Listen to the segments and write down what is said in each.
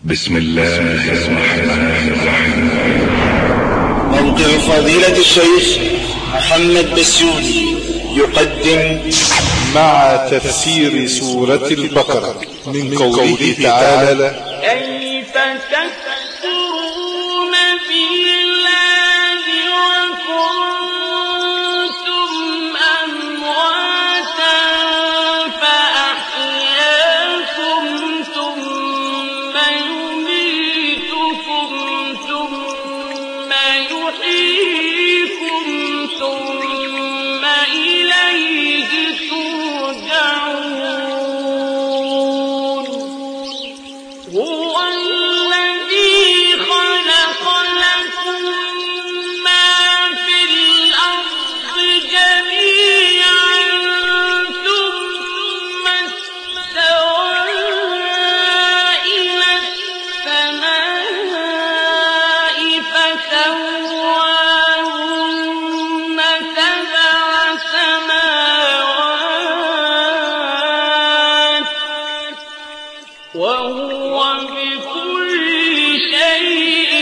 بسم الله الرحمن الرحيم. موقع فضيلة الشيخ محمد بسيوني يقدم مع تفسير سورة البقرة من قوله تعالى: كيف تكفرون بالله وكنتم أمواتا فأحياكم ثم يميتكم ثم يحييكم ثم إليه ترجعون. هو الذي خلق لكم ما في الأرض جميعا ثم استوى إلى السماء فسواهن سبع سماوات وهو بكل شيء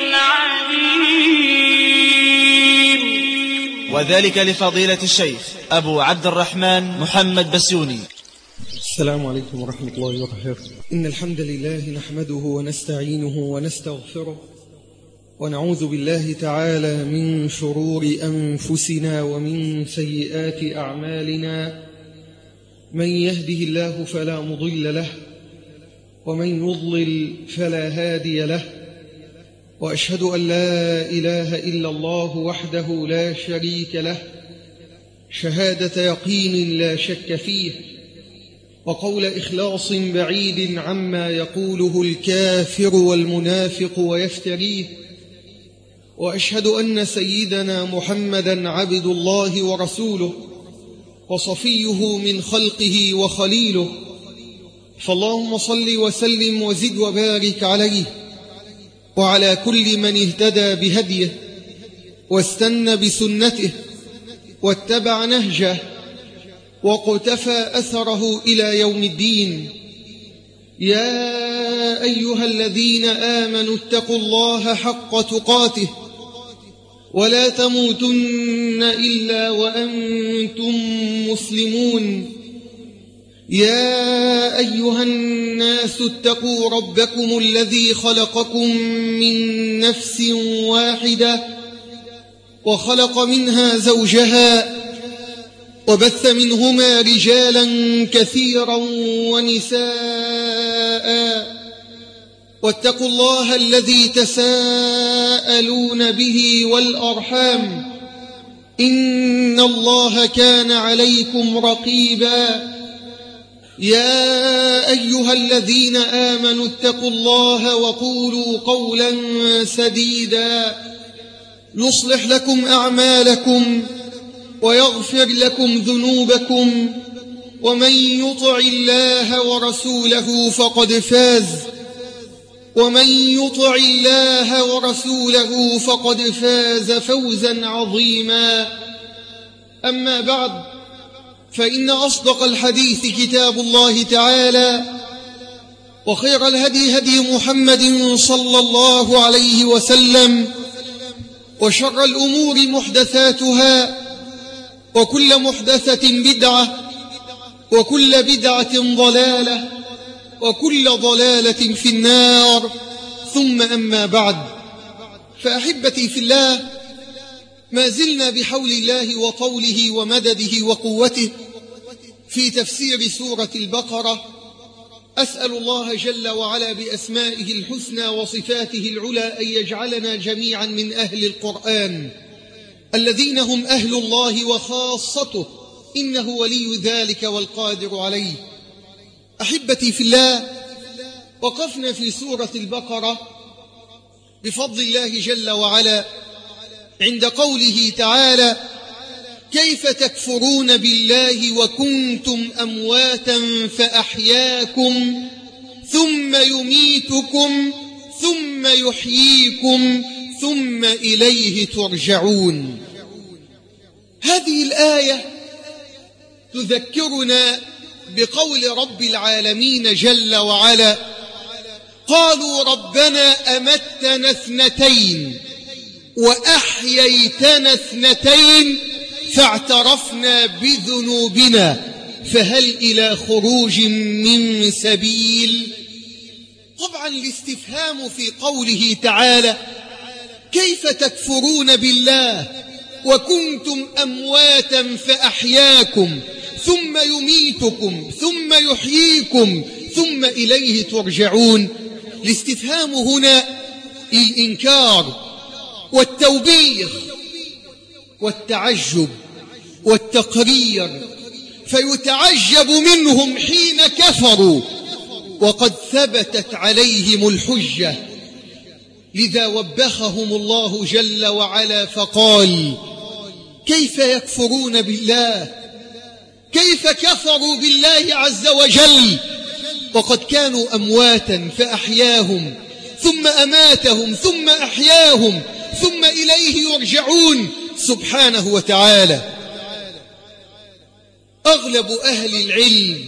عليم. وذلك لفضيلة الشيخ أبو عبد الرحمن محمد بسيوني. السلام عليكم ورحمة الله وبركاته. إن الحمد لله نحمده ونستعينه ونستغفره ونعوذ بالله تعالى من شرور أنفسنا ومن سيئات أعمالنا. من يهده الله فلا مضل له ومن يضلل فلا هادي له، وأشهد أن لا إله إلا الله وحده لا شريك له شهادة يقين لا شك فيه، وقول إخلاص بعيد عما يقوله الكافر والمنافق ويفتريه. وأشهد أن سيدنا محمدا عبد الله ورسوله وصفيه من خلقه وخليله، فاللهم صل وسلم وزد وبارك عليه وعلى كل من اهتدى بهديه واستنى بسنته واتبع نهجه وقتفى أثره إلى يوم الدين. يا أيها الذين آمنوا اتقوا الله حق تقاته ولا تموتن إلا وأنتم مسلمون. يا أيها الناس اتقوا ربكم الذي خلقكم من نفس واحدة وخلق منها زوجها وبث منهما رجالا كثيرا ونساء، واتقوا الله الذي تساءلون به والأرحام إن الله كان عليكم رقيبا. يا أيها الذين آمنوا اتقوا الله وقولوا قولا سديدا يصلح لكم أعمالكم ويغفر لكم ذنوبكم، ومن يطع الله ورسوله فقد فاز فوزا عظيما. أما بعد، فإن أصدق الحديث كتاب الله تعالى، وخير الهدي هدي محمد صلى الله عليه وسلم، وشر الأمور محدثاتها، وكل محدثة بدعة، وكل بدعة ضلالة، وكل ضلالة في النار. ثم أما بعد، فأحبتي في الله، ما زلنا بحول الله وطوله ومدده وقوته في تفسير سورة البقرة. أسأل الله جل وعلا بأسمائه الحسنى وصفاته العلى أن يجعلنا جميعا من أهل القرآن الذين هم أهل الله وخاصته، إنه ولي ذلك والقادر عليه. أحبتي في الله، وقفنا في سورة البقرة بفضل الله جل وعلا عند قوله تعالى: كيف تكفرون بالله وكنتم أمواتا فأحياكم ثم يميتكم ثم يحييكم ثم إليه ترجعون. هذه الآية تذكرنا بقول رب العالمين جل وعلا: قالوا ربنا أمتنا 2 وأحييتنا 2 فاعترفنا بذنوبنا فهل إلى خروج من سبيل. طبعا الاستفهام في قوله تعالى كيف تكفرون بالله وكنتم أمواتا فأحياكم ثم يميتكم ثم يحييكم ثم إليه ترجعون. الاستفهام هنا الإنكار والتوبيخ والتعجب والتقرير، فيتعجب منهم حين كفروا وقد ثبتت عليهم الحجة. لذا وبخهم الله جل وعلا فقال كيف يكفرون بالله، كيف كفروا بالله عز وجل وقد كانوا أمواتا فأحياهم ثم أماتهم ثم أحياهم ثم إليه يرجعون سبحانه وتعالى. أغلب أهل العلم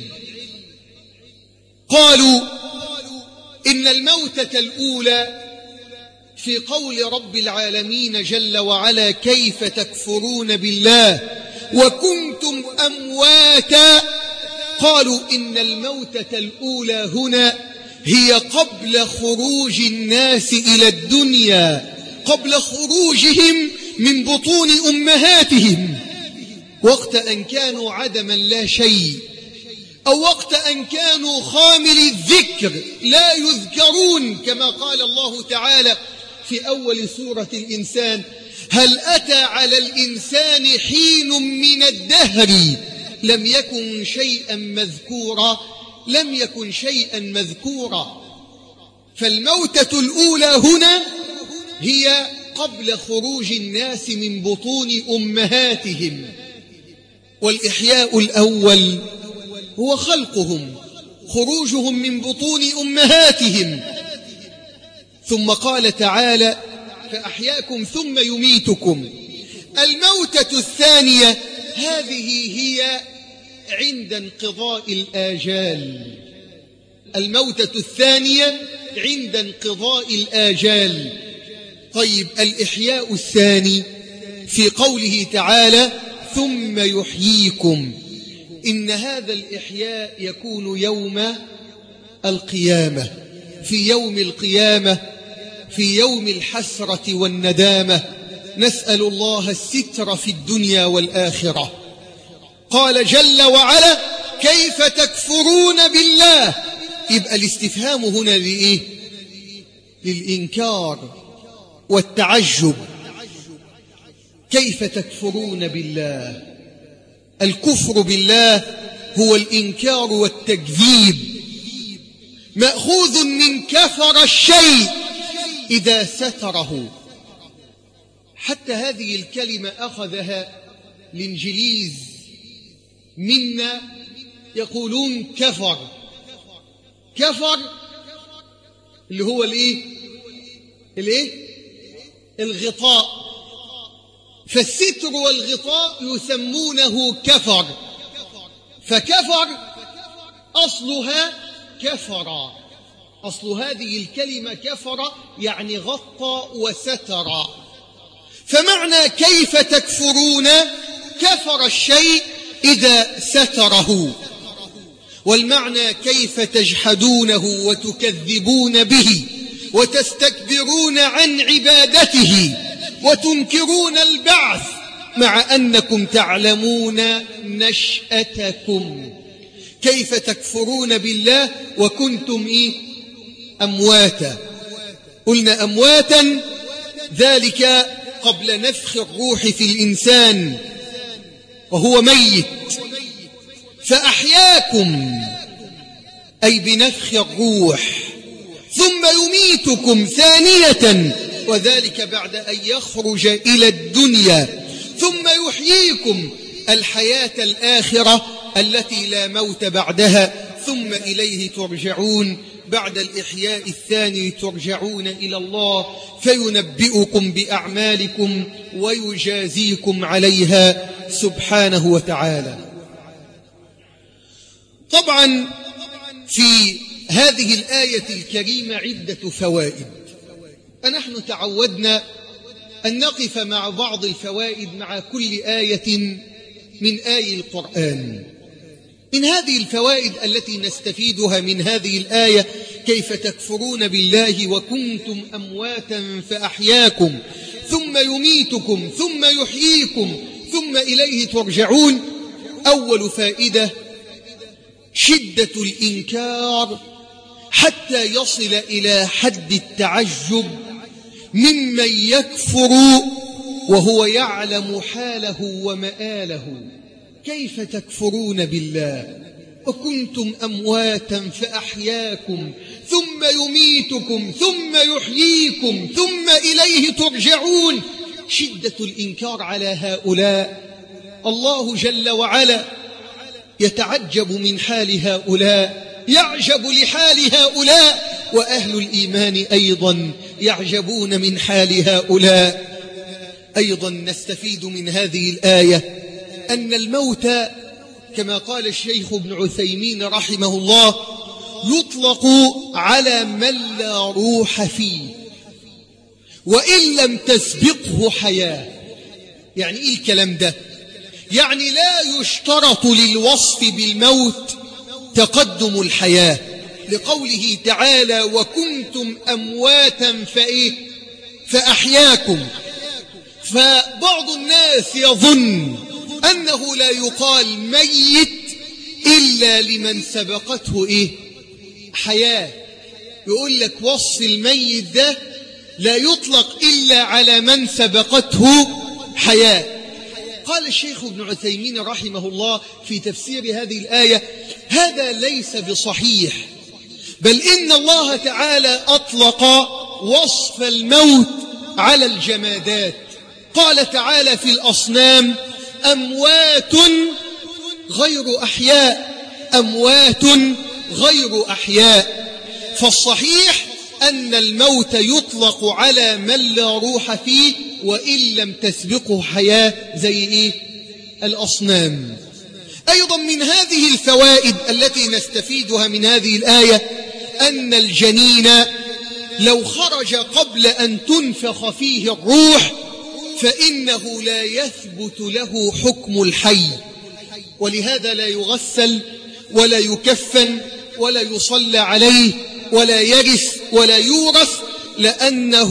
قالوا إن الموتة الأولى في قول رب العالمين جل وعلا كيف تكفرون بالله وكنتم أمواتا، قالوا إن الموتة الأولى هنا هي قبل خروج الناس إلى الدنيا، قبل خروجهم من بطون أمهاتهم، وقت أن كانوا عدما لا شيء، أو وقت أن كانوا خامل الذكر لا يذكرون، كما قال الله تعالى في أول سورة الإنسان هل أتى على الإنسان حين من الدهر لم يكن شيئا مذكورا، لم يكن شيئا مذكورا. فالموتة الأولى هنا هي قبل خروج الناس من بطون أمهاتهم، والإحياء الأول هو خلقهم، خروجهم من بطون أمهاتهم. ثم قال تعالى فأحياكم ثم يميتكم. الموتة الثانية هذه هي عند انقضاء الآجال، الموتة الثانية عند انقضاء الآجال. طيب الإحياء الثاني في قوله تعالى ثم يحييكم، إن هذا الإحياء يكون يوم القيامة، في يوم القيامة، في يوم الحسرة والندامة. نسأل الله الستر في الدنيا والآخرة. قال جل وعلا كيف تكفرون بالله، يبقى الاستفهام هنا لإيه؟ للإنكار والتعجب. كيف تكفرون بالله؟ الكفر بالله هو الإنكار والتكذيب، مأخوذ من كفر الشيء إذا ستره. حتى هذه الكلمة أخذها الإنجليز منا، يقولون كفر، كفر اللي هو الغطاء، فالستر والغطاء يسمونه كفر. فكفر أصلها كفر، أصل هذه الكلمة كفر يعني غطى وستر. فمعنى كيف تكفرون كفر الشيء إذا ستره، والمعنى كيف تجحدونه وتكذبون به وتستكبرون عن عبادته وتنكرون البعث مع أنكم تعلمون نشأتكم. كيف تكفرون بالله وكنتم أمواتا. قلنا أمواتا ذلك قبل نفخ الروح في الإنسان وهو ميت، فأحياكم أي بنفخ الروح، ثم يميتكم ثانية وذلك بعد أن يخرج إلى الدنيا، ثم يحييكم الحياة الآخرة التي لا موت بعدها، ثم إليه ترجعون. بعد الإحياء الثاني ترجعون إلى الله فينبئكم بأعمالكم ويجازيكم عليها سبحانه وتعالى. طبعا في هذه الآية الكريمة عدة فوائد. فنحن تعودنا أن نقف مع بعض الفوائد مع كل آية من آي القرآن. من هذه الفوائد التي نستفيدها من هذه الآية: كيف تكفرون بالله وكنتم أمواتا فأحياكم ثم يميتكم ثم يحييكم ثم إليه ترجعون. أول فائدة: شدة الإنكار حتى يصل إلى حد التعجب ممن يكفر وهو يعلم حاله ومآله. كيف تكفرون بالله وكنتم أمواتا فأحياكم ثم يميتكم ثم يحييكم ثم إليه ترجعون. شدة الإنكار على هؤلاء. الله جل وعلا يتعجب من حال هؤلاء، يعجب لحال هؤلاء، وأهل الإيمان أيضا يعجبون من حال هؤلاء. أيضا نستفيد من هذه الآية أن الموت كما قال الشيخ ابن عثيمين رحمه الله يطلق على من لا روح فيه وإن لم تسبقه حياة. يعني إيه الكلام ده؟ يعني لا يشترط للوصف بالموت تقدم الحياة، لقوله تعالى: وكنتم أمواتا فأحياكم. فبعض الناس يظن أنه لا يقال ميت إلا لمن سبقته حياة. يقول لك وصف الميت ده لا يطلق إلا على من سبقته حياة. قال الشيخ ابن عثيمين رحمه الله في تفسير هذه الآية: هذا ليس بصحيح، بل إن الله تعالى أطلق وصف الموت على الجمادات. قال تعالى في الأصنام: أموات غير أحياء، أموات غير أحياء. فالصحيح أن الموت يطلق على من لا روح فيه وإن لم تسبقه حياة، زي الأصنام. أيضا من هذه الفوائد التي نستفيدها من هذه الآية أن الجنين لو خرج قبل أن تنفخ فيه الروح فإنه لا يثبت له حكم الحي، ولهذا لا يغسل ولا يكفن ولا يصلى عليه ولا يرث ولا يورث، لأنه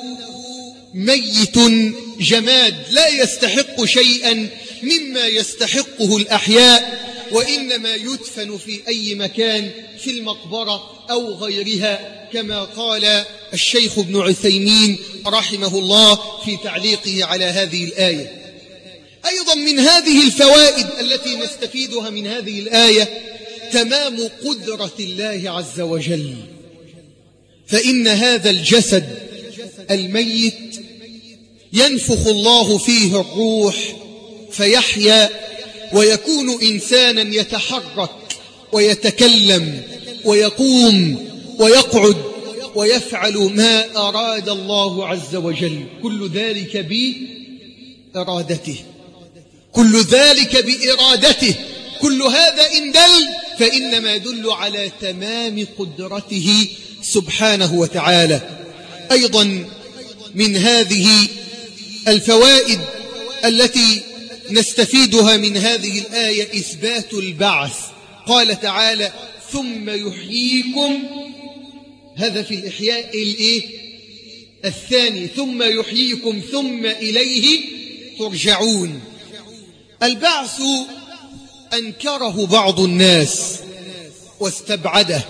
ميت جماد لا يستحق شيئا مما يستحقه الأحياء، وإنما يدفن في أي مكان في المقبرة أو غيرها، كما قال الشيخ ابن عثيمين رحمه الله في تعليقه على هذه الآية. أيضا من هذه الفوائد التي نستفيدها من هذه الآية تمام قدرة الله عز وجل. فإن هذا الجسد الميت ينفخ الله فيه الروح فيحيا ويكون إنسانا يتحرك ويتكلم ويقوم ويقعد ويفعل ما أراد الله عز وجل، كل ذلك بإرادته، كل ذلك بإرادته. كل هذا إن دل فإنما يدل على تمام قدرته سبحانه وتعالى. أيضا من هذه الفوائد التي نستفيدها من هذه الآية إثبات البعث. قال تعالى: ثم يحييكم، هذا في الإحياء الثاني، ثم يحييكم ثم إليه ترجعون. البعث أنكره بعض الناس واستبعده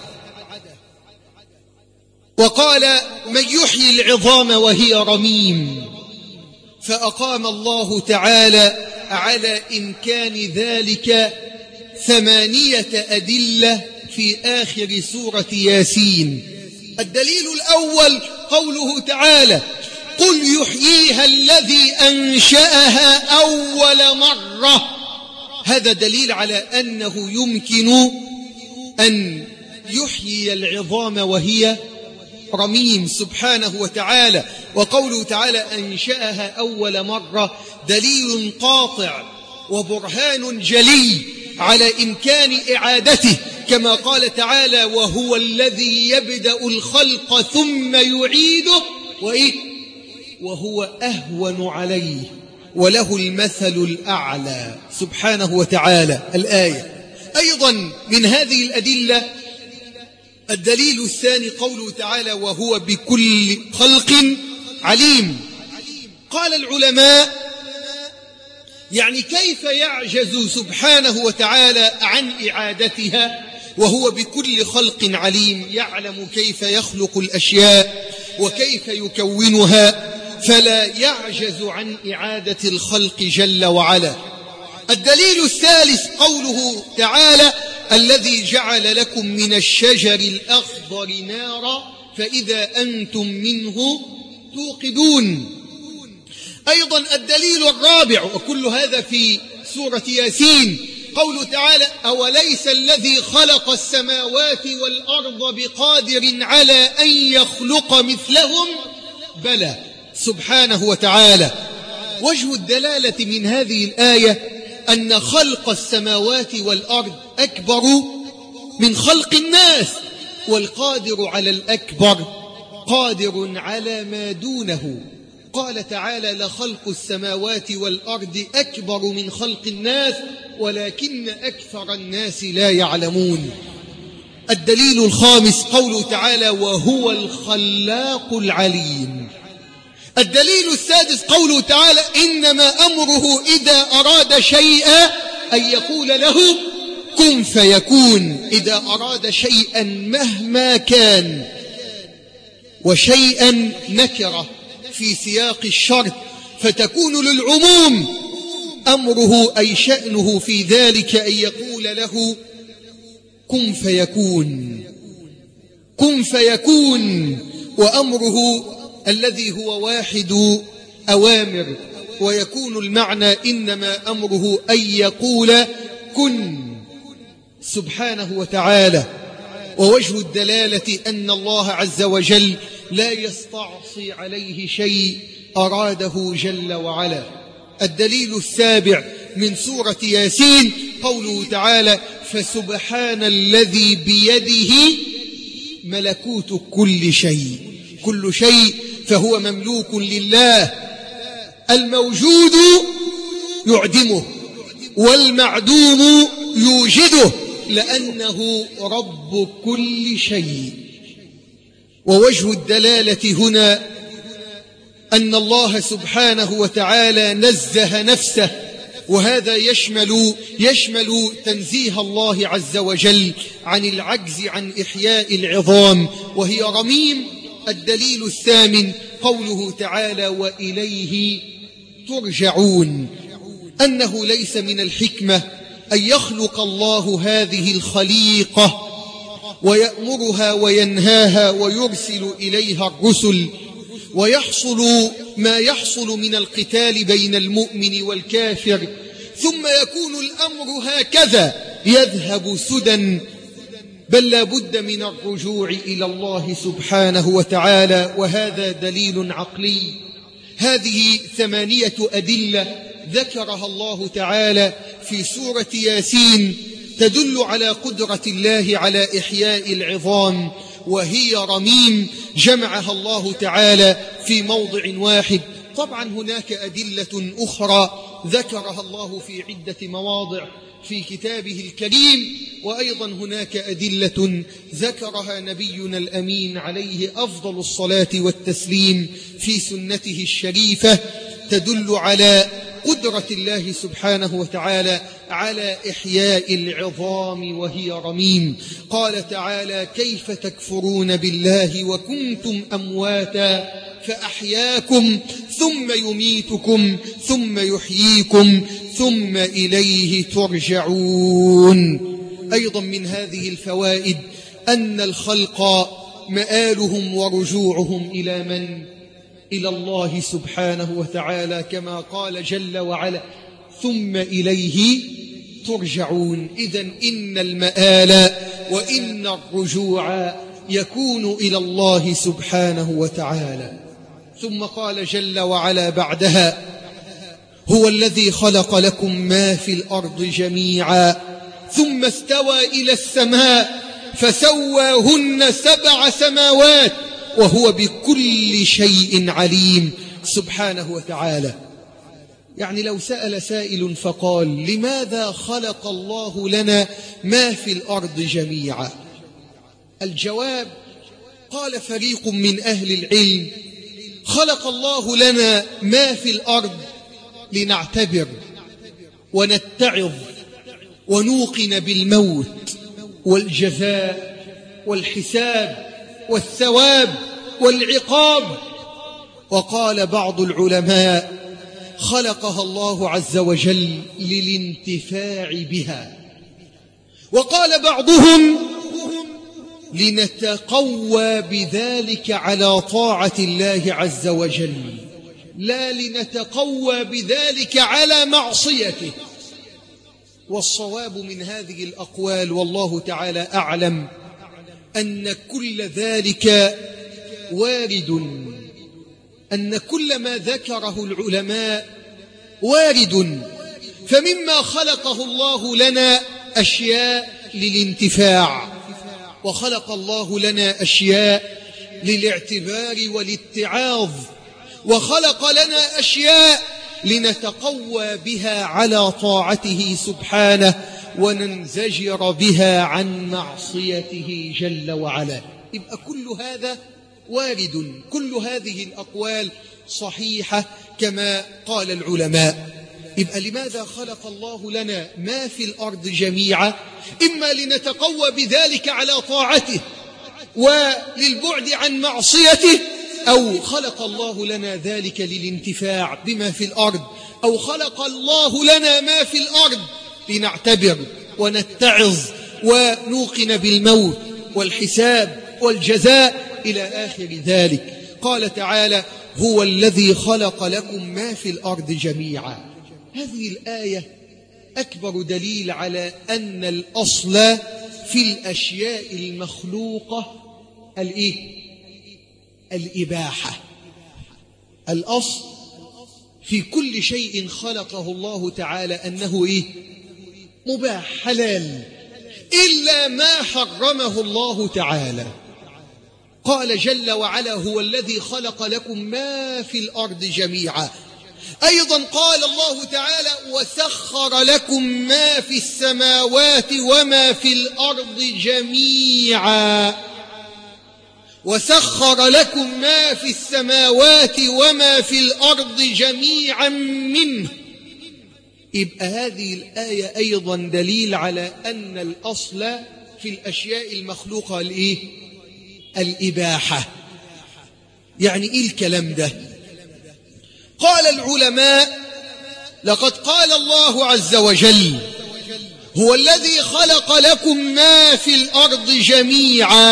وقال: من يحيي العظام وهي رميم؟ فأقام الله تعالى على إمكان ذلك 8 أدلة في آخر سورة ياسين. الدليل الأول قوله تعالى: قل يحييها الذي أنشأها أول مرة. هذا دليل على أنه يمكن أن يحيي العظام وهي رميم سبحانه وتعالى. وقوله تعالى أنشأها أول مرة دليل قاطع وبرهان جلي على إمكان إعادته، كما قال تعالى وهو الذي يبدأ الخلق ثم يعيده وهو أهون عليه وله المثل الأعلى سبحانه وتعالى. الآية. أيضا من هذه الأدلة الدليل الثاني قوله تعالى وهو بكل خلق عليم. قال العلماء يعني كيف يعجز سبحانه وتعالى عن إعادتها وهو بكل خلق عليم، يعلم كيف يخلق الأشياء وكيف يكونها فلا يعجز عن إعادة الخلق جل وعلا. الدليل الثالث قوله تعالى الذي جعل لكم من الشجر الأخضر نارا فإذا أنتم منه توقدون. أيضا الدليل الرابع وكل هذا في سورة ياسين قوله تعالى أوليس الذي خلق السماوات والأرض بقادر على أن يخلق مثلهم بلى سبحانه وتعالى. وجه الدلالة من هذه الآية أن خلق السماوات والأرض أكبر من خلق الناس، والقادر على الأكبر قادر على ما دونه. قال تعالى لخلق السماوات والأرض أكبر من خلق الناس ولكن أكثر الناس لا يعلمون. الدليل الخامس قوله تعالى وهو الخلاق العليم. الدليل السادس قوله تعالى إنما أمره إذا أراد شيئا أن يقول له كن فيكون. إذا أراد شيئا مهما كان، وشيئا نكرة في سياق الشرط فتكون للعموم أمره أي شأنه في ذلك أن يقول له كن فيكون. كن فيكون وأمره الذي هو واحد أوامر، ويكون المعنى إنما أمره أن يقول كن سبحانه وتعالى. ووجه الدلالة أن الله عز وجل لا يستعصي عليه شيء أراده جل وعلا. الدليل السابع من سورة ياسين قوله تعالى فسبحان الذي بيده ملكوت كل شيء. كل شيء فهو مملوك لله، الموجود يعدمه والمعدوم يوجده لأنه رب كل شيء. ووجه الدلالة هنا أن الله سبحانه وتعالى نزه نفسه، وهذا يشمل تنزيه الله عز وجل عن العجز عن إحياء العظام وهي رميم. الدليل الثامن قوله تعالى وإليه ترجعون. أنه ليس من الحكمة أن يخلق الله هذه الخليقة ويأمرها وينهاها ويرسل إليها الرسل ويحصل ما يحصل من القتال بين المؤمن والكافر، ثم يكون الأمر هكذا يذهب سدى، بل لا بد من الرجوع إلى الله سبحانه وتعالى، وهذا دليل عقلي. هذه 8 أدلة ذكرها الله تعالى في سورة ياسين تدل على قدرة الله على إحياء العظام، وهي رميم جمعها الله تعالى في موضع واحد. طبعا هناك أدلة أخرى ذكرها الله في عدة مواضع في كتابه الكريم، وأيضا هناك أدلة ذكرها نبينا الأمين عليه أفضل الصلاة والتسليم في سنته الشريفة تدل على قدرة الله سبحانه وتعالى على إحياء العظام وهي رميم. قال تعالى كيف تكفرون بالله وكنتم أمواتا فأحياكم ثم يميتكم ثم يحييكم ثم إليه ترجعون. أيضا من هذه الفوائد أن الخلق مآلهم ورجوعهم إلى من؟ إلى الله سبحانه وتعالى، كما قال جل وعلا ثم إليه ترجعون. إذن إن المآل وإن الرجوع يكون إلى الله سبحانه وتعالى. ثم قال جل وعلا بعدها هو الذي خلق لكم ما في الأرض جميعا ثم استوى إلى السماء فسواهن 7 سماوات وهو بكل شيء عليم سبحانه وتعالى. يعني لو سأل سائل فقال لماذا خلق الله لنا ما في الأرض جميعا؟ الجواب قال فريق من أهل العلم خلق الله لنا ما في الأرض لنعتبر ونتعظ ونوقن بالموت والجزاء والحساب والثواب والعقاب. وقال بعض العلماء خلقها الله عز وجل للانتفاع بها، وقال بعضهم لنتقوى بذلك على طاعة الله عز وجل، لا لنتقوى بذلك على معصيته. والصواب من هذه الأقوال والله تعالى أعلم أن كل ذلك وارد، أن كل ما ذكره العلماء وارد. فمما خلقه الله لنا أشياء للانتفاع، وخلق الله لنا أشياء للاعتبار والاتعاظ، وخلق لنا أشياء لنتقوى بها على طاعته سبحانه وننزجر بها عن معصيته جل وعلا. يبقى كل هذا وارد، كل هذه الأقوال صحيحة كما قال العلماء. يبقى لماذا خلق الله لنا ما في الأرض جميعا؟ إما لنتقوى بذلك على طاعته وللبعد عن معصيته، أو خلق الله لنا ذلك للانتفاع بما في الأرض، أو خلق الله لنا ما في الأرض لنعتبر ونتعظ ونوقن بالموت والحساب والجزاء إلى آخر ذلك. قال تعالى هو الذي خلق لكم ما في الأرض جميعا. هذه الآية أكبر دليل على أن الأصل في الأشياء المخلوقة الإباحة. الأصل في كل شيء خلقه الله تعالى أنه مباح حلال، إلا ما حرمه الله تعالى. قال جل وعلا هو الذي خلق لكم ما في الأرض جميعا. أيضا قال الله تعالى وسخر لكم ما في السماوات وما في الأرض جميعا. وسخر لكم ما في السماوات وما في الأرض جميعا منه. يبقى هذه الآية أيضا دليل على أن الأصل في الأشياء المخلوقة الإباحة. يعني إيه الكلام ده؟ قال العلماء لقد قال الله عز وجل هو الذي خلق لكم ما في الأرض جميعا.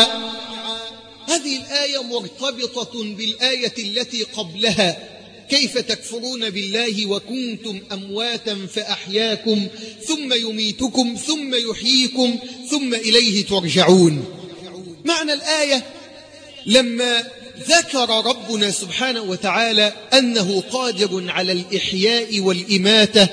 هذه الآية مرتبطة بالآية التي قبلها كيف تكفرون بالله وكنتم أمواتا فأحياكم ثم يميتكم ثم يحييكم ثم إليه ترجعون. معنى الآية لما ذكر ربنا سبحانه وتعالى أنه قادر على الإحياء والإماتة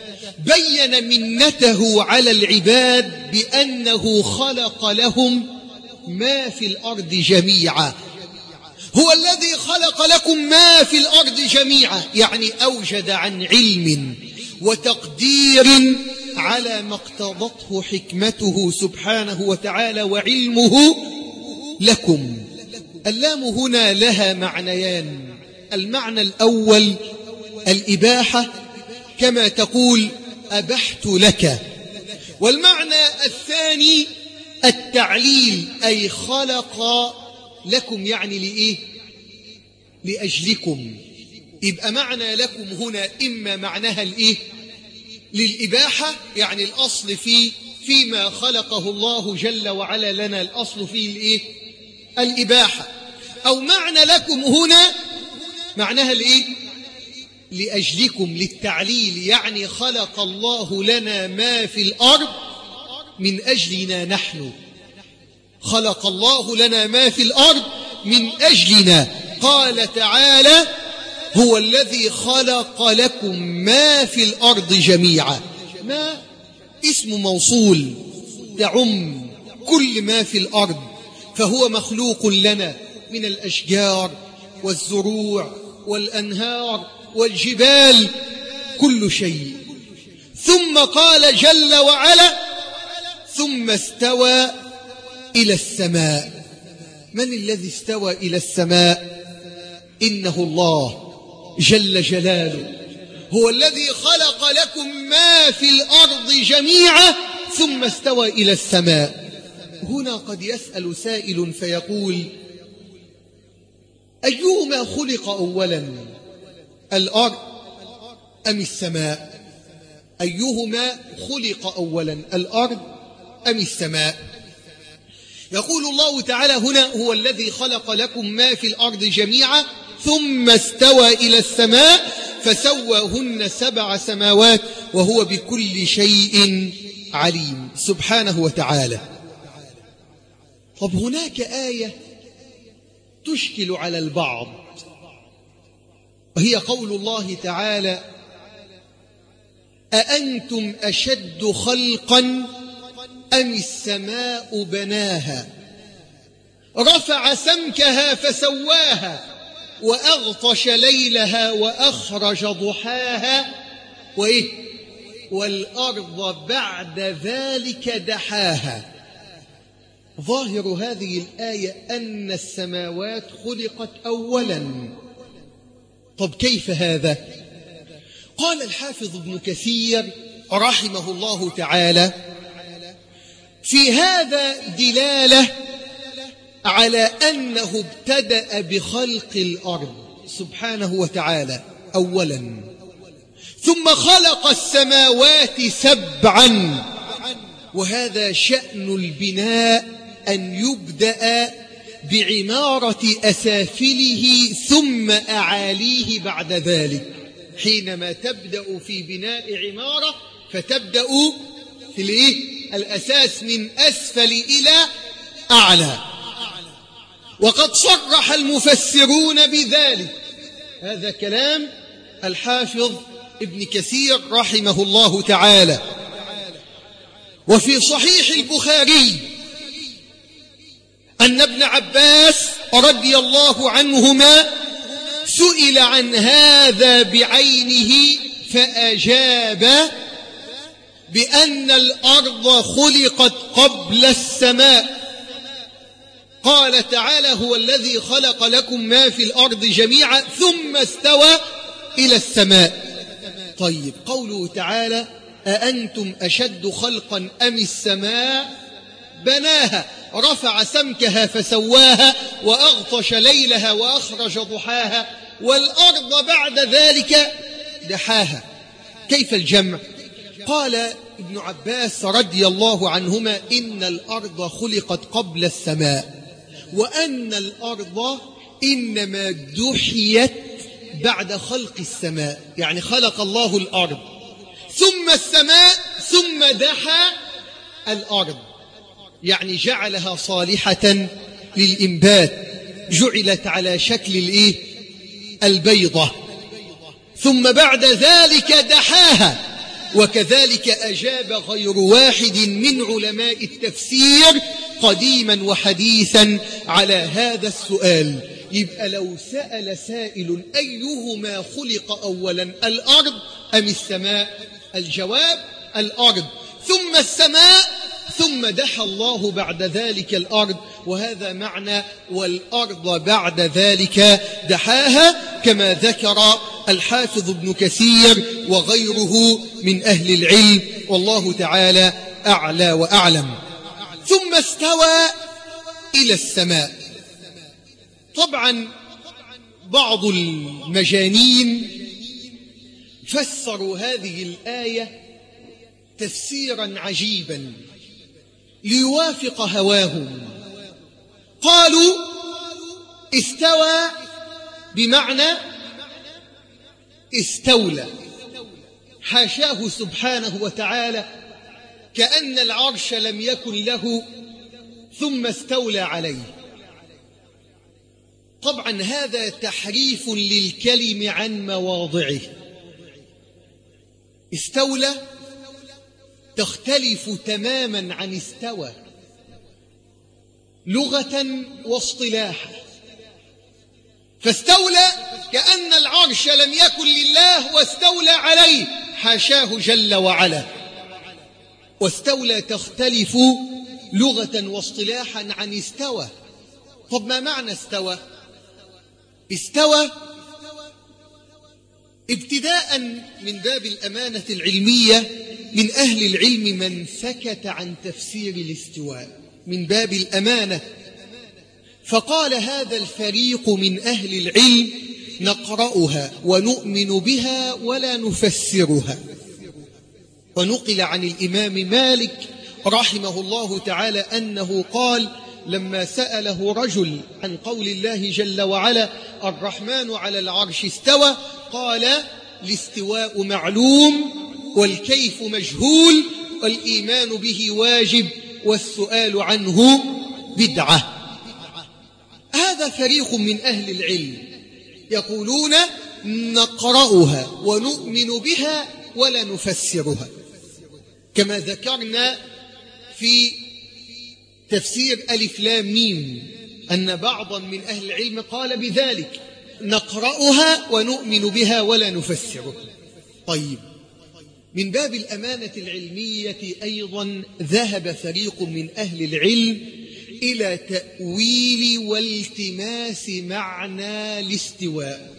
بين منته على العباد بأنه خلق لهم ما في الأرض جميعا. هو الذي خلق لكم ما في الأرض جميعا، يعني أوجد عن علم وتقدير على ما اقتضته حكمته سبحانه وتعالى وعلمه لكم. اللام هنا لها معنيان. المعنى الأول الإباحة كما تقول أبحت لك، والمعنى الثاني التعليل أي خلق لكم يعني لأجلكم. يبقى معنى لكم هنا إما معناها للإباحة، يعني الأصل فيما خلقه الله جل وعلا لنا الأصل فيه الإباحة، أو معنى لكم هنا معناها لأجلكم للتعليل، يعني خلق الله لنا ما في الأرض من أجلنا نحن. خلق الله لنا ما في الأرض من أجلنا. قال تعالى هو الذي خلق لكم ما في الأرض جميعا. ما اسم موصول يعم كل ما في الأرض، فهو مخلوق لنا من الأشجار والزروع والأنهار والجبال، كل شيء. ثم قال جل وعلا: ثم استوى إلى السماء. من الذي استوى إلى السماء؟ إنه الله جل جلاله، هو الذي خلق لكم ما في الأرض جميعا ثم استوى إلى السماء. هنا قد يسأل سائل فيقول: أيهما خلق أولا، الأرض أم السماء؟ أيهما خلق أولا، الأرض أم السماء؟ يقول الله تعالى هنا: هو الذي خلق لكم ما في الأرض جميعا ثم استوى إلى السماء فسواهن 7 سماوات وهو بكل شيء عليم سبحانه وتعالى. طب هناك آية تشكل على البعض، وهي قول الله تعالى: أأنتم أشد خلقا أم السماء بناها رفع سمكها فسواها وأغطش ليلها وأخرج ضحاها والأرض بعد ذلك دحاها. ظاهر هذه الآية أن السماوات خلقت أولا. طب كيف هذا؟ قال الحافظ ابن كثير رحمه الله تعالى: في هذا دلالة على أنه ابتدأ بخلق الأرض سبحانه وتعالى أولا، ثم خلق السماوات 7، وهذا شأن البناء أن يبدأ بعمارة أسافله ثم أعاليه بعد ذلك. حينما تبدأ في بناء عمارة فتبدأ في الأساس من أسفل إلى أعلى، وقد صرح المفسرون بذلك. هذا كلام الحافظ ابن كثير رحمه الله تعالى. وفي صحيح البخاري أن ابن عباس رضي الله عنهما سئل عن هذا بعينه فأجاب بأن الأرض خلقت قبل السماء. قال تعالى: هو الذي خلق لكم ما في الأرض جميعا ثم استوى إلى السماء. طيب، قوله تعالى: أأنتم أشد خلقا أم السماء بناها رفع سمكها فسواها وأغطش ليلها وأخرج ضحاها والأرض بعد ذلك دحاها. كيف الجمع؟ قال ابن عباس رضي الله عنهما: إن الأرض خلقت قبل السماء، وأن الأرض إنما دحيت بعد خلق السماء، يعني خلق الله الأرض ثم السماء ثم دحى الأرض، يعني جعلها صالحة للإنبات، جعلت على شكل البيضة، ثم بعد ذلك دحاها. وكذلك أجاب غير واحد من علماء التفسير قديما وحديثا على هذا السؤال. يبقى لو سأل سائل أيهما خلق أولا، الأرض أم السماء؟ الجواب: الأرض، ثم السماء، ثم دحى الله بعد ذلك الأرض. وهذا معنى والأرض بعد ذلك دحاها، كما ذكر الحافظ ابن كثير وغيره من أهل العلم، والله تعالى أعلى وأعلم. ثم استوى إلى السماء. طبعا بعض المجانين فسروا هذه الآية تفسيرا عجيبا ليوافق هواهم. قالوا: استوى بمعنى استولى، حاشاه سبحانه وتعالى، كأن العرش لم يكن له ثم استولى عليه. طبعا هذا تحريف للكلم عن مواضعه. استولى تختلف تماما عن استوى لغة واصطلاحا. فاستولى كأن العرش لم يكن لله واستولى عليه، حاشاه جل وعلا. واستولى تختلف لغة واصطلاحا عن استوى. طب ما معنى استوى؟ استوى ابتداء من باب الأمانة العلمية، من أهل العلم من سكت عن تفسير الاستواء من باب الأمانة، فقال هذا الفريق من أهل العلم نقرأها ونؤمن بها ولا نفسرها. ونقل عن الإمام مالك رحمه الله تعالى أنه قال لما سأله رجل عن قول الله جل وعلا الرحمن على العرش استوى، قال الاستواء معلوم والكيف مجهول والإيمان به واجب والسؤال عنه بدعة. هذا فريق من أهل العلم يقولون نقرأها ونؤمن بها ولا نفسرها، كما ذكرنا في تفسير ألف لام ميم أن بعضا من أهل العلم قال بذلك نقرأها ونؤمن بها ولا نفسرها. طيب، من باب الأمانة العلمية أيضا ذهب فريق من أهل العلم إلى تأويل والتماس معنى الاستواء.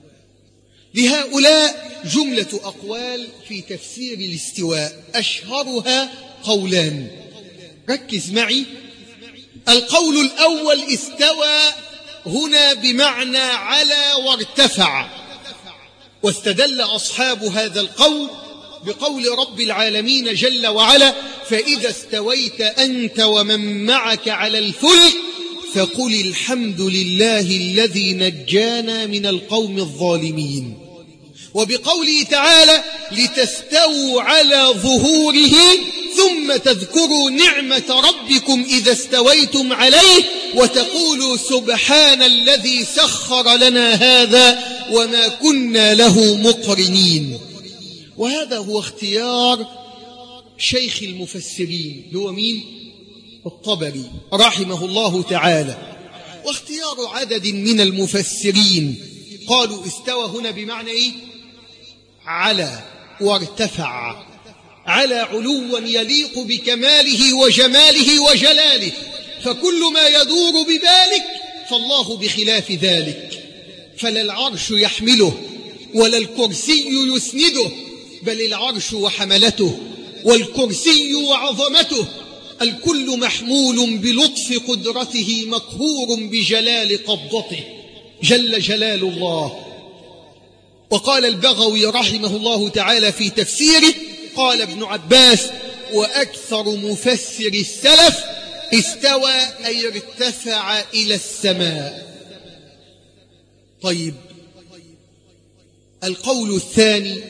لهؤلاء جملة أقوال في تفسير الاستواء، أشهرها قولان، ركز معي. القول الأول استوى هنا بمعنى على وارتفع، واستدل أصحاب هذا القول بقول رب العالمين جل وعلا فإذا استويت أنت ومن معك على الفلك فقل الحمد لله الذي نجانا من القوم الظالمين. وبقوله تعالى لتستووا على ظهوره ثم تذكروا نعمة ربكم إذا استويتم عليه وتقولوا سبحان الذي سخر لنا هذا وما كنا له مقرنين. وهذا هو اختيار شيخ المفسرين، هو مين؟ الطبري رحمه الله تعالى، واختيار عدد من المفسرين قالوا استوى هنا بمعنى إيه؟ على وارتفع، على علوا يليق بكماله وجماله وجلاله، فكل ما يدور بذلك فالله بخلاف ذلك، فلا العرش يحمله ولا الكرسي يسنده، بل العرش وحملته والكرسي وعظمته الكل محمول بلطف قدرته مقهور بجلال قبضته جل جلال الله. وقال البغوي رحمه الله تعالى في تفسيره قال ابن عباس وأكثر مفسر السلف استوى أي ارتفع إلى السماء. طيب، القول الثاني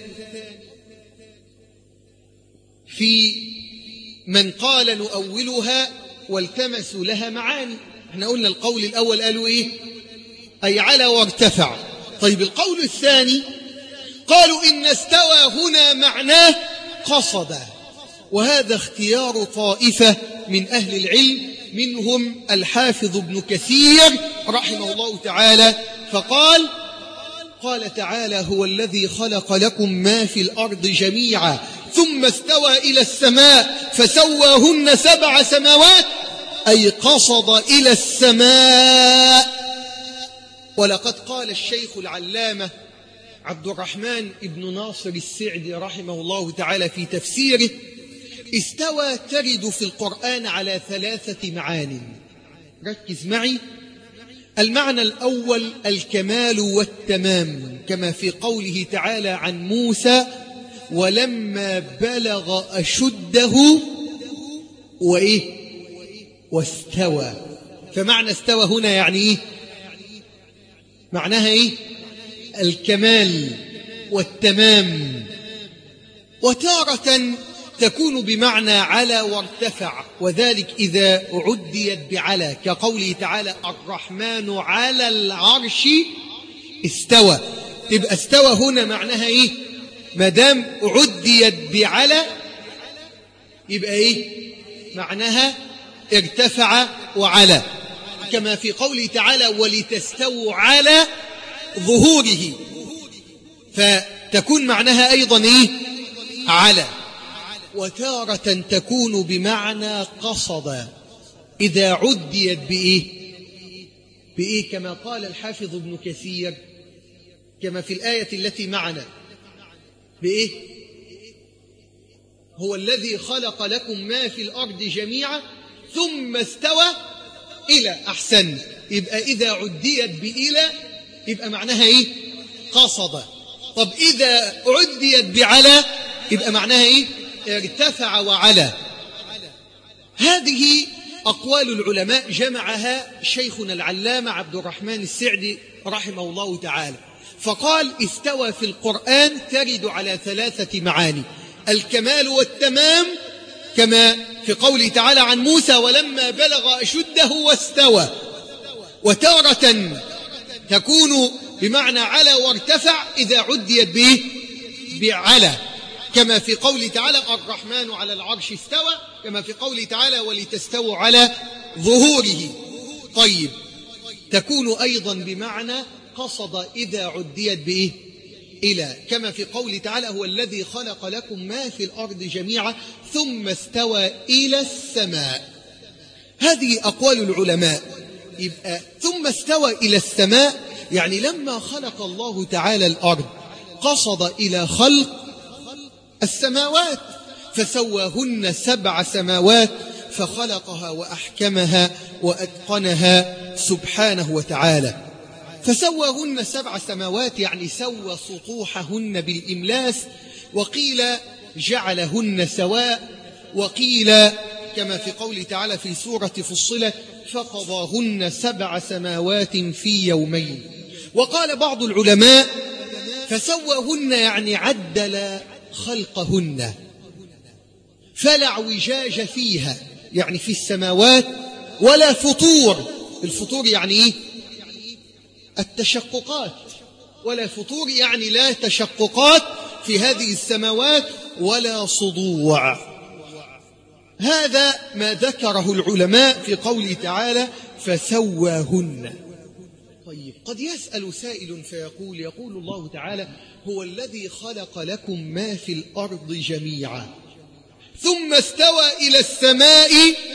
في من قال نؤولها والتمسوا لها معاني. احنا قلنا القول الأول قالوا إيه؟ أي على وارتفع. طيب، القول الثاني قالوا إن استوى هنا معناه قصد، وهذا اختيار طائفة من أهل العلم منهم الحافظ ابن كثير رحمه الله تعالى، فقال قال تعالى هو الذي خلق لكم ما في الأرض جميعا ثم استوى إلى السماء فسواهن 7 سماوات، أي قصد إلى السماء. ولقد قال الشيخ العلامة عبد الرحمن ابن ناصر السعدي رحمه الله تعالى في تفسيره استوى ترد في القرآن على 3 معان، ركز معي. المعنى الأول الكمال والتمام، كما في قوله تعالى عن موسى ولما بلغ أشده واستوى. فمعنى استوى هنا يعني إيه؟ معناها إيه؟ الكمال والتمام. وتارة تكون بمعنى على وارتفع، وذلك إذا عديت بعلى، كقوله تعالى الرحمن على العرش استوى. تبقى استوى هنا معناها إيه؟ مدام عديت بعلى يبقى إيه معناها؟ ارتفع وعلى، كما في قوله تعالى ولتستووا على ظهوره، فتكون معناها أيضا إيه؟ على. وتارة تكون بمعنى قصد إذا عديت بإيه كما قال الحافظ ابن كثير كما في الآية التي معنا بإيه؟ هو الذي خلق لكم ما في الأرض جميعا ثم استوى إلى. أحسن، يبقى إذا عديت بإلى يبقى معناها إيه؟ قصد. طب إذا عديت بعلى يبقى معناها إيه؟ ارتفع وعلى. هذه أقوال العلماء جمعها شيخنا العلامة عبد الرحمن السعدي رحمه الله تعالى، فقال استوى في القرآن ترد على 3 معاني: الكمال والتمام، كما في قوله تعالى عن موسى ولما بلغ أشده واستوى. وتارة تكون بمعنى على وارتفع إذا عديت بعلى، كما في قوله تعالى الرحمن على العرش استوى، كما في قوله تعالى ولتستووا على ظهوره. طيب، تكون أيضا بمعنى قصد إذا عديت إلى، كما في قوله تعالى هو الذي خلق لكم ما في الأرض جميعا ثم استوى إلى السماء. هذه أقوال العلماء. يبقى ثم استوى إلى السماء يعني لما خلق الله تعالى الأرض قصد إلى خلق السماوات، فسواهن 7 سماوات، فخلقها وأحكمها وأتقنها سبحانه وتعالى. فسواهن 7 سماوات يعني سوى سطوحهن بالإملاس، وقيل جعلهن سواء، وقيل كما في قوله تعالى في سورة فصلت فقضاهن 7 سماوات في يومين. وقال بعض العلماء فسواهن يعني عدل خلقهن، فلا اعوجاج فيها يعني في السماوات ولا فطور. الفطور يعني إيه؟ التشققات، ولا فطور يعني لا تشققات في هذه السماوات ولا صدوع. هذا ما ذكره العلماء في قوله تعالى فسواهن. طيب، قد يسأل سائل فيقول يقول الله تعالى هو الذي خلق لكم ما في الأرض جميعا ثم استوى إلى السماء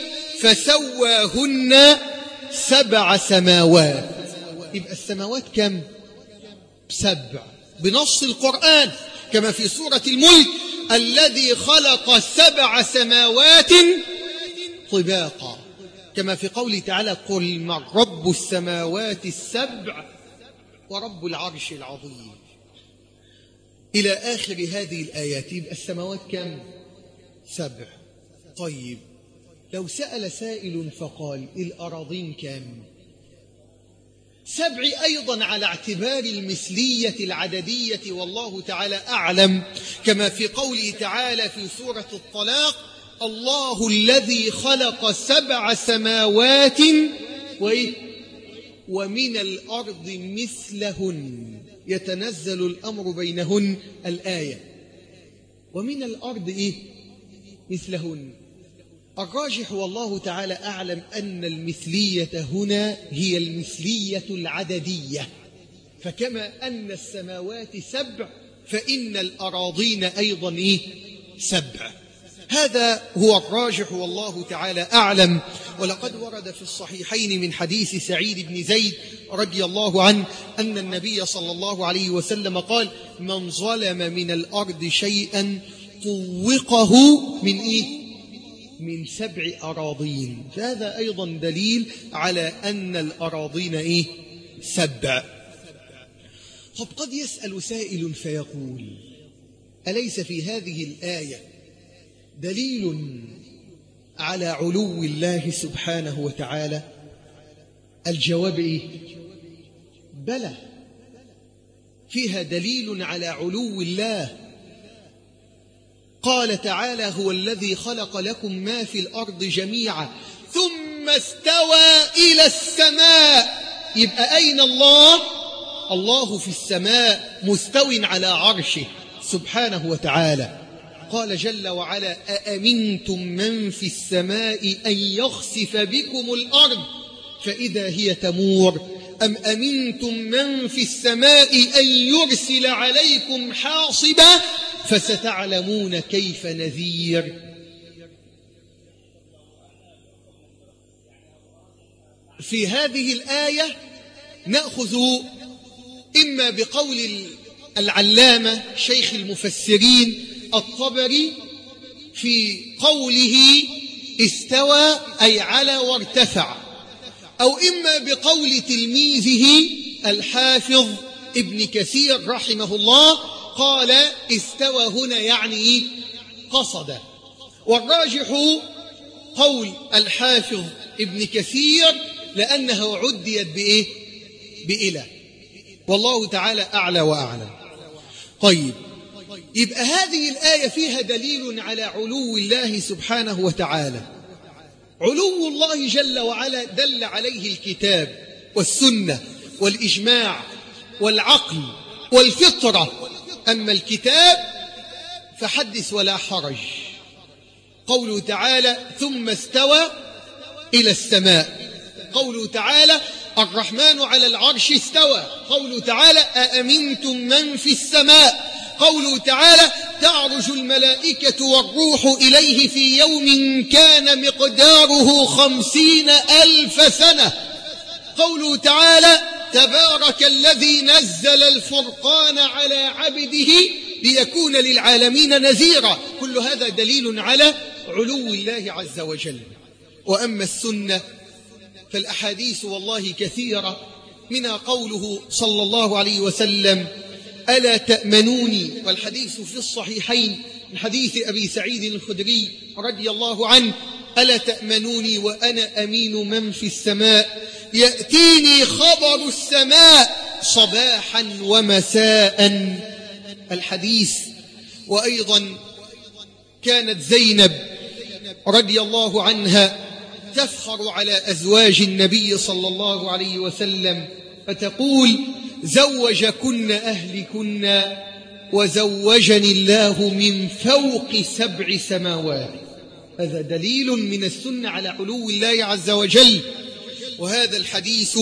فسواهن 7 سماوات. يبقى السماوات كم؟ 7 بنص القرآن، كما في سورة الملك الذي خلق 7 سماوات طباقا، كما في قوله تعالى قل من رب السماوات ال7 ورب العرش العظيم إلى آخر هذه الآيات. يبقى السماوات كم؟ 7. طيب، لو سأل سائل فقال الأراضين كم؟ 7 أيضا على اعتبار المثلية العددية، والله تعالى أعلم، كما في قوله تعالى في سورة الطلاق الله الذي خلق 7 سماوات ومن الأرض مثلهن يتنزل الأمر بينهن. الآية ومن الأرض مثلهن. الراجح والله تعالى أعلم أن المثلية هنا هي المثلية العددية، فكما أن السماوات 7 فإن الأراضين أيضا 7. هذا هو الراجح والله تعالى أعلم. ولقد ورد في الصحيحين من حديث سعيد بن زيد رضي الله عنه أن النبي صلى الله عليه وسلم قال من ظلم من الأرض شيئا طوقه من 7 أراضين. فهذا أيضا دليل على أن الأراضين 7. طب قد يسأل سائل فيقول أليس في هذه الآية دليل على علو الله سبحانه وتعالى؟ الجواب بلى، فيها دليل على علو الله. قال تعالى هو الذي خلق لكم ما في الأرض جميعا ثم استوى إلى السماء. يبقى أين الله؟ الله في السماء مستو على عرشه سبحانه وتعالى. قال جل وعلا: أأمنتم من في السماء أن يخسف بكم الأرض فإذا هي تمور أم أمنتم من في السماء أن يرسل عليكم حاصبا فستعلمون كيف نذير. في هذه الآية نأخذ إما بقول العلامة شيخ المفسرين الطبري في قوله استوى أي على وارتفع، أو إما بقول تلميذه الحافظ ابن كثير رحمه الله قال استوى هنا يعني قصد. والراجح قول الحافظ ابن كثير لأنه عديت بإيه؟ بإله، والله تعالى أعلى وأعلم. طيب، يبقى هذه الآية فيها دليل على علو الله سبحانه وتعالى. علو الله جل وعلا دل عليه الكتاب والسنة والإجماع والعقل والفطرة. أما الكتاب فحدث ولا حرج. قوله تعالى: ثم استوى إلى السماء. قوله تعالى: الرحمن على العرش استوى. قوله تعالى: أأمنتم من في السماء. قوله تعالى: تعرج الملائكة والروح إليه في يوم كان مقداره 50,000 سنة. قوله تعالى: تبارك الذي نزل الفرقان على عبده ليكون للعالمين نذيرا. كل هذا دليل على علو الله عز وجل. وأما السنة فالأحاديث والله كثيرة، منها قوله صلى الله عليه وسلم: ألا تأمنوني، والحديث في الصحيحين من حديث أبي سعيد الخدري رضي الله عنه: ألا تأمنوني وأنا أمين من في السماء، يأتيني خبر السماء صباحا ومساء. الحديث. وأيضا كانت زينب رضي الله عنها تفخر على أزواج النبي صلى الله عليه وسلم فتقول: زوجكن أهلكن وزوجني الله من فوق 7 سماوات. هذا دليل من السنة على علو الله عز وجل. وهذا الحديث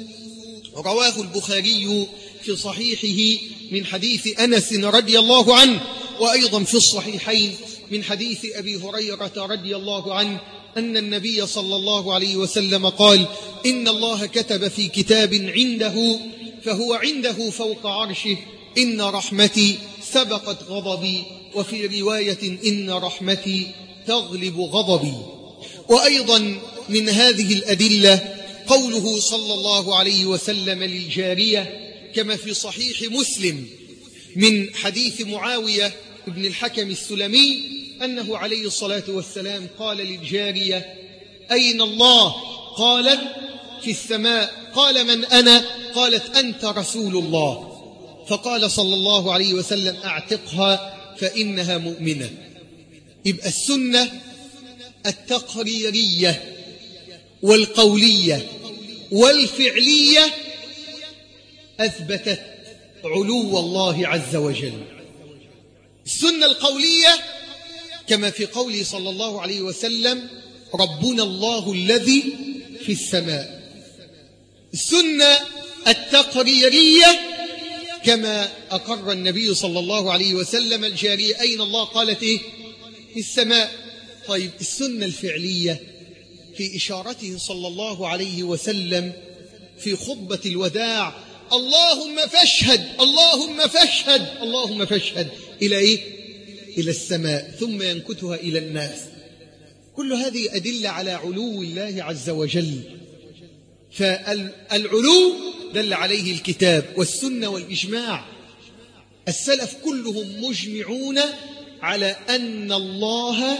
رواه البخاري في صحيحه من حديث أنس رضي الله عنه، وأيضا في الصحيحين من حديث أبي هريرة رضي الله عنه أن النبي صلى الله عليه وسلم قال: إن الله كتب في كتاب عنده فهو عنده فوق عرشه: إن رحمتي سبقت غضبي، وفي رواية: إن رحمتي تغلب غضبي. وأيضا من هذه الأدلة قوله صلى الله عليه وسلم للجارية كما في صحيح مسلم من حديث معاوية بن الحكم السلمي أنه عليه الصلاة والسلام قال للجارية: أين الله؟ قالت: في السماء. قال: من أنا؟ قالت: أنت رسول الله. فقال صلى الله عليه وسلم: أعتقها فإنها مؤمنة. يبقى السنة التقريرية والقولية والفعلية أثبتت علو الله عز وجل. السنة القولية كما في قوله صلى الله عليه وسلم: ربنا الله الذي في السماء. السنة التقريرية كما أقر النبي صلى الله عليه وسلم الجارية: أين الله؟ قالت: إيه؟ في السماء. طيب، السنة الفعلية في إشارته صلى الله عليه وسلم في خطبة الوداع: اللهم فاشهد، اللهم فاشهد، اللهم فاشهد، إلى إيه؟ إلى السماء، ثم ينكتها إلى الناس. كل هذه أدلة على علو الله عز وجل. فالعلو دل عليه الكتاب والسنة والإجماع. السلف كلهم مجمعون على أن الله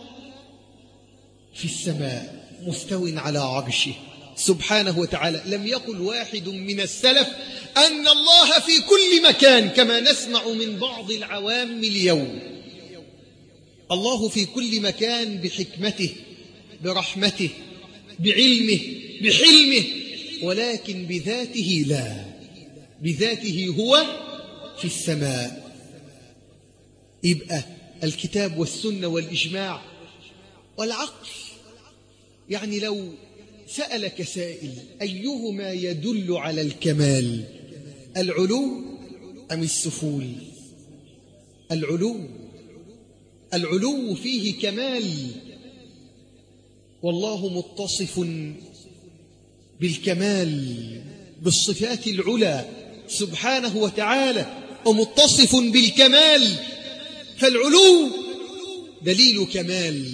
في السماء مستو على عرشه سبحانه وتعالى. لم يقل واحد من السلف أن الله في كل مكان كما نسمع من بعض العوام اليوم. الله في كل مكان بحكمته، برحمته، بعلمه، بحلمه، ولكن بذاته لا، بذاته هو في السماء. يبقى الكتاب والسنة والإجماع والعقل. يعني لو سألك سائل أيهما يدل على الكمال، العلو أم السفول؟ العلو فيه كمال، والله متصف بالكمال بالصفات العلى سبحانه وتعالى، ومتصف بالكمال، فالعلو دليل كمال،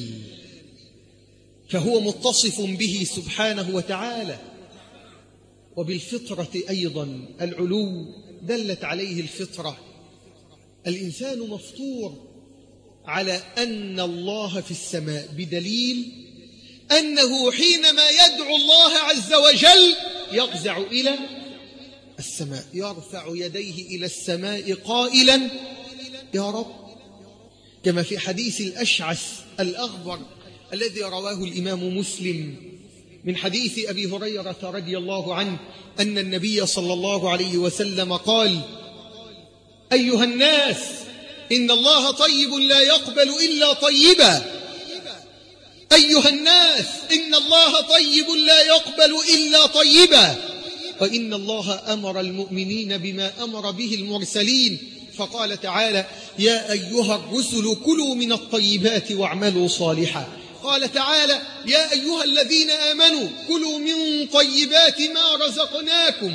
فهو متصف به سبحانه وتعالى. وبالفطرة أيضا العلو دلت عليه الفطرة، الإنسان مفطور على أن الله في السماء، بدليل أنه حينما يدعو الله عز وجل يفزع إلى السماء، يرفع يديه إلى السماء قائلا يا رب، كما في حديث الأشعث الأغبر الذي رواه الإمام مسلم من حديث أبي هريرة رضي الله عنه أن النبي صلى الله عليه وسلم قال: أيها الناس، إن الله طيب لا يقبل إلا طيبا. أيها الناس، إن الله طيب لا يقبل إلا طيبا، وإن الله أمر المؤمنين بما أمر به المرسلين، فقال تعالى: يا أيها الرسل كلوا من الطيبات واعملوا صالحا. قال تعالى: يا أيها الذين آمنوا كلوا من طيبات ما رزقناكم.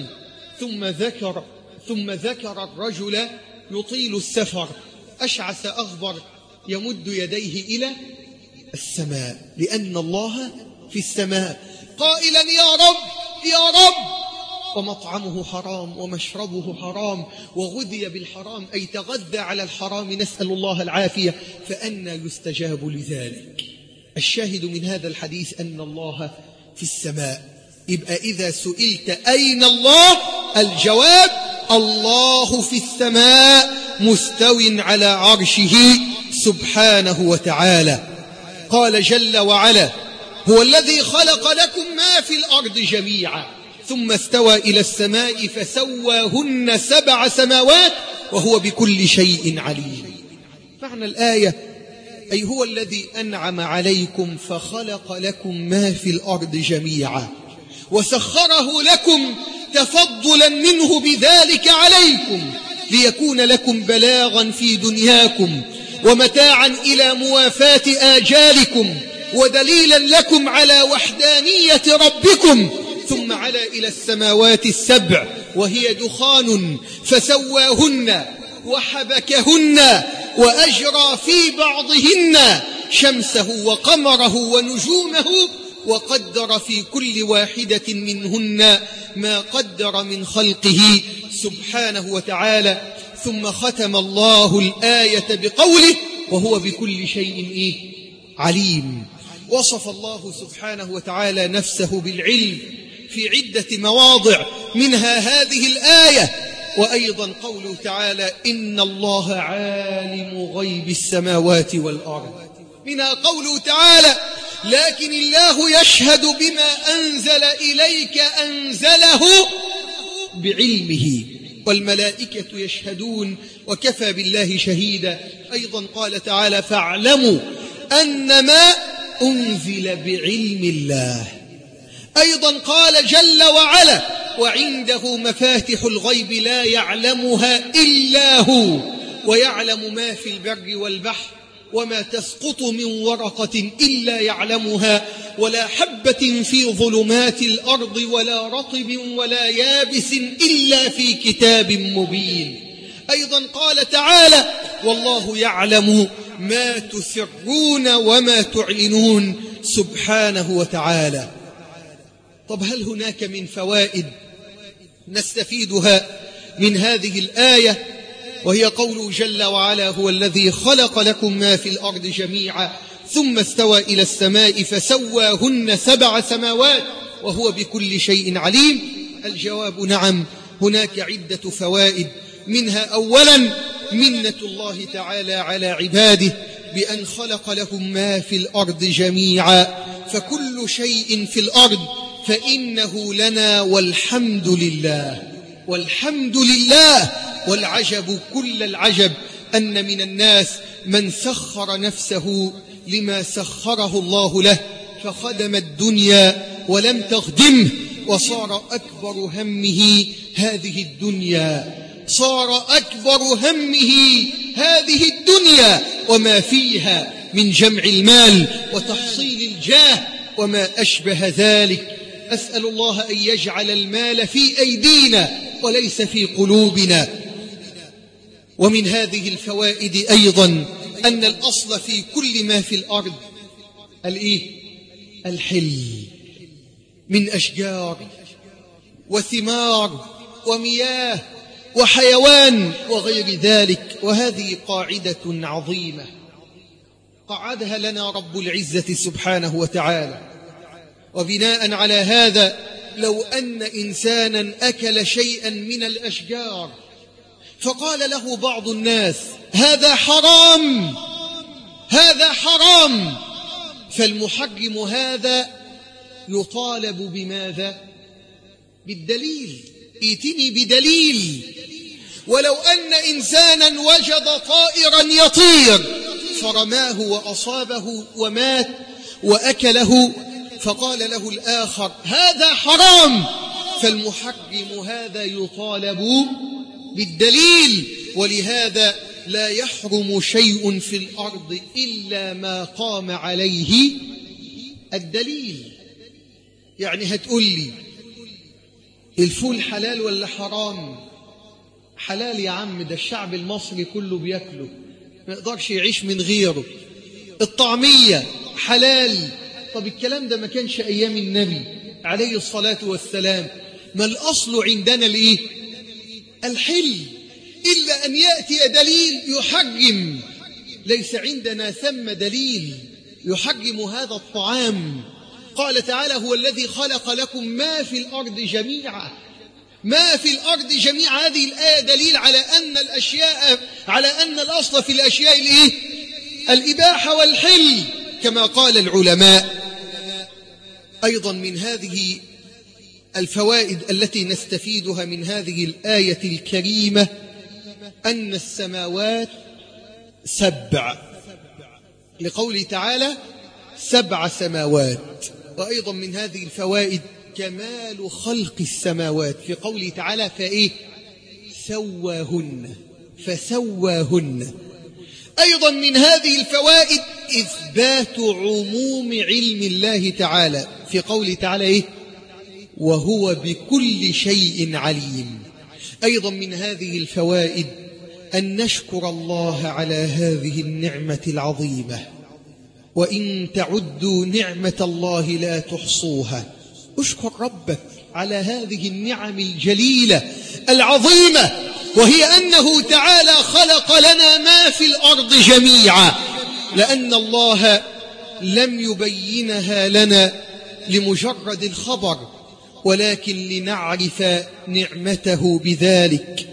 ثم ذكر الرجل يطيل السفر أشعث أغبر يمد يديه إلى السماء، لأن الله في السماء، قائلا يا رب يا رب، ومطعمه حرام ومشربه حرام وغذي بالحرام، أي تغذى على الحرام، نسأل الله العافية، فأنى يستجاب لذلك؟ الشاهد من هذا الحديث أن الله في السماء. يبقى إذا سئلت أين الله، الجواب: الله في السماء مستو على عرشه سبحانه وتعالى. قال جل وعلا: هو الذي خلق لكم ما في الأرض جميعا ثم استوى إلى السماء فسواهن 7 سماوات وهو بكل شيء عليم. معنى الآية: أي هو الذي أنعم عليكم فخلق لكم ما في الأرض جميعا وسخره لكم تفضلا منه بذلك عليكم، ليكون لكم بلاغا في دنياكم ومتاعا إلى موافاة آجالكم ودليلا لكم على وحدانية ربكم. ثم علا إلى السماوات ال7 وهي دخان فسواهن وحبكهن وأجرى في بعضهن شمسه وقمره ونجومه وقدر في كل واحدة منهن ما قدر من خلقه سبحانه وتعالى. ثم ختم الله الآية بقوله: وهو بكل شيء عليم. وصف الله سبحانه وتعالى نفسه بالعلم في عدة مواضع، منها هذه الآية، وأيضا قوله تعالى: إن الله عالم غيب السماوات والأرض. منها قوله تعالى: لكن الله يشهد بما أنزل إليك أنزله بعلمه والملائكة يشهدون وكفى بالله شهيدا. أيضا قال تعالى: فاعلموا أنما أنزل بعلم الله. أيضا قال جل وعلا: وعنده مفاتح الغيب لا يعلمها إلا هو ويعلم ما في البر والبحر وما تسقط من ورقة إلا يعلمها ولا حبة في ظلمات الأرض ولا رطب ولا يابس إلا في كتاب مبين. أيضا قال تعالى: والله يعلم ما تسرون وما تعلنون سبحانه وتعالى. طب هل هناك من فوائد نستفيدها من هذه الآية؟ وهي قوله جل وعلا: هو الذي خلق لكم ما في الأرض جميعا ثم استوى إلى السماء فسواهن 7 سماوات وهو بكل شيء عليم. الجواب: نعم، هناك عدة فوائد، منها أولا منة الله تعالى على عباده بأن خلق لهم ما في الأرض جميعا، فكل شيء في الأرض فإنه لنا والحمد لله. والحمد لله. والعجب كل العجب أن من الناس من سخر نفسه لما سخره الله له فخدم الدنيا ولم تخدمه، وصار أكبر همه هذه الدنيا، صار أكبر همه هذه الدنيا وما فيها من جمع المال وتحصيل الجاه وما أشبه ذلك. أسأل الله أن يجعل المال في أيدينا وليس في قلوبنا. ومن هذه الفوائد أيضا أن الأصل في كل ما في الأرض الحل، من أشجار وثمار ومياه وحيوان وغير ذلك. وهذه قاعدة عظيمة قعدها لنا رب العزة سبحانه وتعالى. وبناء على هذا لو أن إنسانا أكل شيئا من الأشجار فقال له بعض الناس هذا حرام، هذا حرام، فالمحرم هذا يطالب بماذا؟ بالدليل، ائتني بدليل. ولو أن إنسانا وجد طائرا يطير فرماه وأصابه ومات وأكله فقال له الآخر هذا حرام، فالمحرم هذا يطالب بالدليل. ولهذا لا يحرم شيء في الأرض إلا ما قام عليه الدليل. يعني هتقول لي الفول حلال ولا حرام؟ حلال يا عم، ده الشعب المصري كله بياكله، ما يقدرش يعيش من غيره. الطعمية حلال، طب الكلام ده ما كانش أيام النبي عليه الصلاة والسلام. ما الأصل عندنا الحل، إلا أن يأتي دليل يحرم. ليس عندنا ثم دليل يحرم هذا الطعام. قال تعالى هو الذي خلق لكم ما في الأرض جميعا، ما في الأرض جميعا. هذه الآية دليل على أن الأشياء، على أن الأصل في الأشياء الإباحة والحل كما قال العلماء. أيضا من هذه الفوائد التي نستفيدها من هذه الآية الكريمة أن السماوات 7، لقوله تعالى 7 سماوات. وأيضا من هذه الفوائد كمال خلق السماوات في قوله تعالى سواهن، فسواهن. أيضا من هذه الفوائد إثبات عموم علم الله تعالى في قوله تعالى وهو بكل شيء عليم. أيضا من هذه الفوائد أن نشكر الله على هذه النعمة العظيمة، وإن تعدوا نعمة الله لا تحصوها. اشكر ربك على هذه النعم الجليلة العظيمة، وهي أنه تعالى خلق لنا ما في الأرض جميعا، لأن الله لم يبينها لنا لمجرد الخبر، ولكن لنعرف نعمته بذلك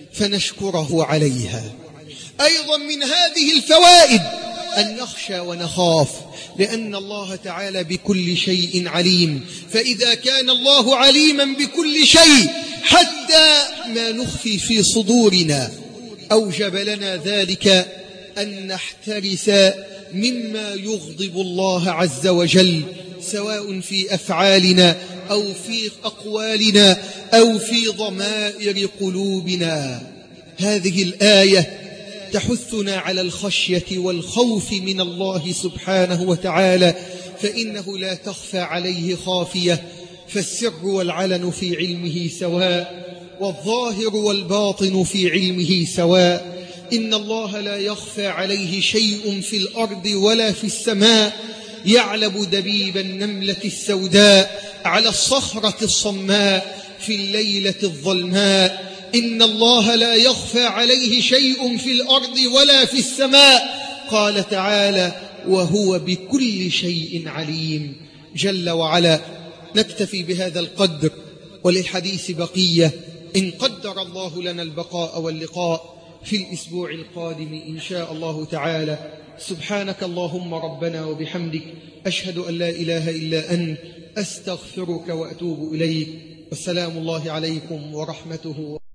فنشكره عليها. أيضا من هذه الفوائد أن نخشى ونخاف، لأن الله تعالى بكل شيء عليم. فإذا كان الله عليما بكل شيء حتى ما نخفي في صدورنا، أوجب لنا ذلك أن نحترس مما يغضب الله عز وجل، سواء في أفعالنا أو في أقوالنا أو في ضمائر قلوبنا. هذه الآية تحثنا على الخشية والخوف من الله سبحانه وتعالى، فإنه لا تخفى عليه خافية، فالسر والعلن في علمه سواء، والظاهر والباطن في علمه سواء. إن الله لا يخفى عليه شيء في الأرض ولا في السماء، يعلم دبيب النملة السوداء على الصخرة الصماء في الليلة الظلماء. إن الله لا يخفى عليه شيء في الأرض ولا في السماء. قال تعالى وهو بكل شيء عليم جل وعلا. نكتفي بهذا القدر، وللحديث بقية إن قدر الله لنا البقاء واللقاء في الأسبوع القادم إن شاء الله تعالى. سبحانك اللهم ربنا وبحمدك، أشهد أن لا إله إلا أنت، أستغفرك وأتوب إليك. والسلام الله عليكم ورحمته.